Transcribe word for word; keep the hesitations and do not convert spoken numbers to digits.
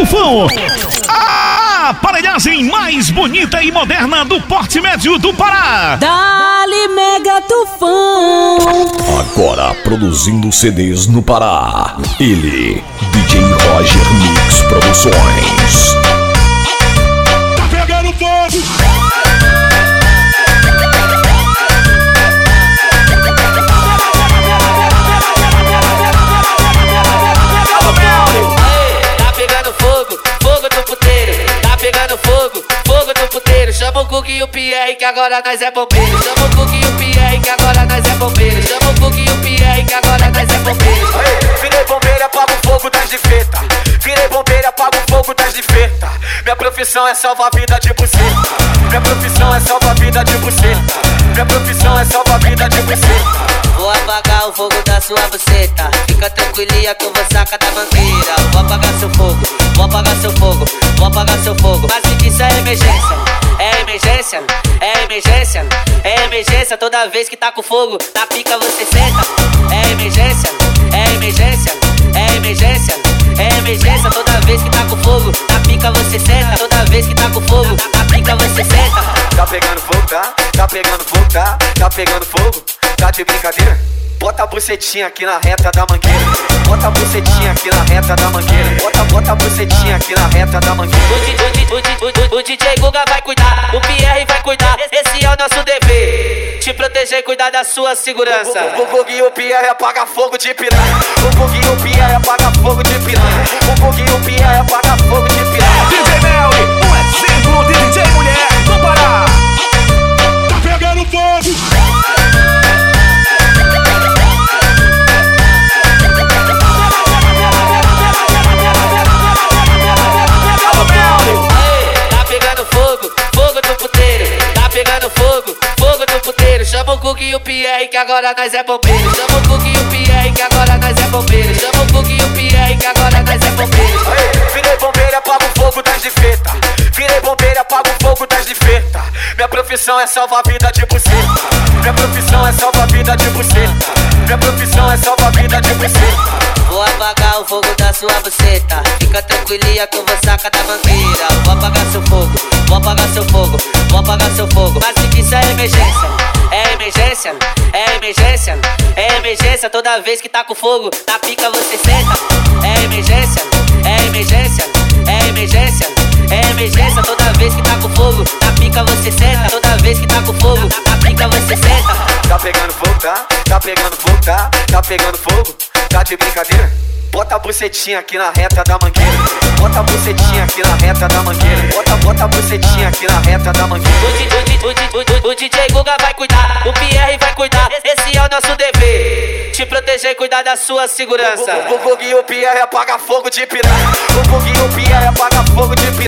Tufão. A aparelhagem mais bonita e moderna do Porte Médio do Pará. Dali Mega Tufão. Agora produzindo C Ds no Pará. Ele, D J Roger Mix Produções. Tá pegando fogo. Chama o Cook e o Pierre que agora nós é bombeiro. Chama o Cook e o Pierre que agora nós é bombeiro. Chama o Cook e o Pierre que agora nós é bombeiro. Virei bombeiro, apago o fogo das de feta. Virei bombeiro, apago o fogo das de feta. Minha profissão é salvar a vida de buceta. Minha profissão é salvar a vida de buceta. Minha profissão é salvar a vida de buceta. Vou apagar o fogo da sua buceta. Fica tranquilinha que eu vou sacar da mangueira. Vou apagar seu fogo, vou apagar seu fogo, vou apagar seu fogo. Mas que isso é emergência. É emergência, é emergência, é emergência. Toda vez que tá com fogo, na pica você senta. É emergência, é emergência, é emergência, é emergência. Toda vez que tá com fogo, na pica você senta. Toda vez que tá com fogo, na pica você senta. Tá pegando fogo, tá? Tá pegando fogo, tá? Tá pegando fogo? Tá de brincadeira? Bota a bucetinha aqui na reta da mangueira. Bota a bucetinha aqui na reta da mangueira. Bota, bota a bucetinha aqui na reta da mangueira. O, D J, o, D, o, o D J Guga vai cuidar, o Pierre vai cuidar. Esse é o nosso dever, te proteger e cuidar da sua segurança. O Guga e o Pierre apaga fogo de piranha. O Guga e o Pierre apaga fogo de piranha. O Guga e o Pierre apaga fogo de piranha. D J Melly, um exemplo de D J mulher do Pará. Tá pegando fogo. Chama o Cook e o Pierre que agora nós é bombeiro. Chama o Cook e o Pierre que agora nós é bombeiro. Chama o Cook e o Pierre que agora nós é bombeiro. Virei bombeiro, apago o fogo das de feta. Virei bombeiro, apago o fogo das de feta. Minha profissão é salvar a vida de buceta. Minha profissão é salvar a vida de buceta. Minha profissão é salvar a vida de buceta. Vou apagar o fogo da sua buceta. Fica tranquilinha que eu vou sacar da mangueira. Vou apagar seu fogo, vou apagar seu fogo, vou apagar seu fogo. Mas que isso é emergência. É emergência, é emergência, é emergência. Toda vez que tá com fogo, na pica você senta. É emergência, é emergência, é emergência, é emergência. Toda vez que tá com fogo, na pica você senta. Toda vez que tá com fogo, na pica você senta. Tá pegando fogo, tá? Tá pegando fogo, tá? Tá pegando fogo? Tá de brincadeira? Bota a bucetinha aqui na reta da mangueira. Bota a bucetinha aqui na reta da mangueira. Bota, bota a bucetinha aqui na reta da mangueira. O, D, o, D, o, D, o, o D J Guga vai cuidar, o Pierre vai cuidar. Esse é o nosso dever, te proteger e cuidar da sua segurança. O Guga e o Pierre apaga fogo de piranha. O Guga e o Pierre apaga fogo de piranha.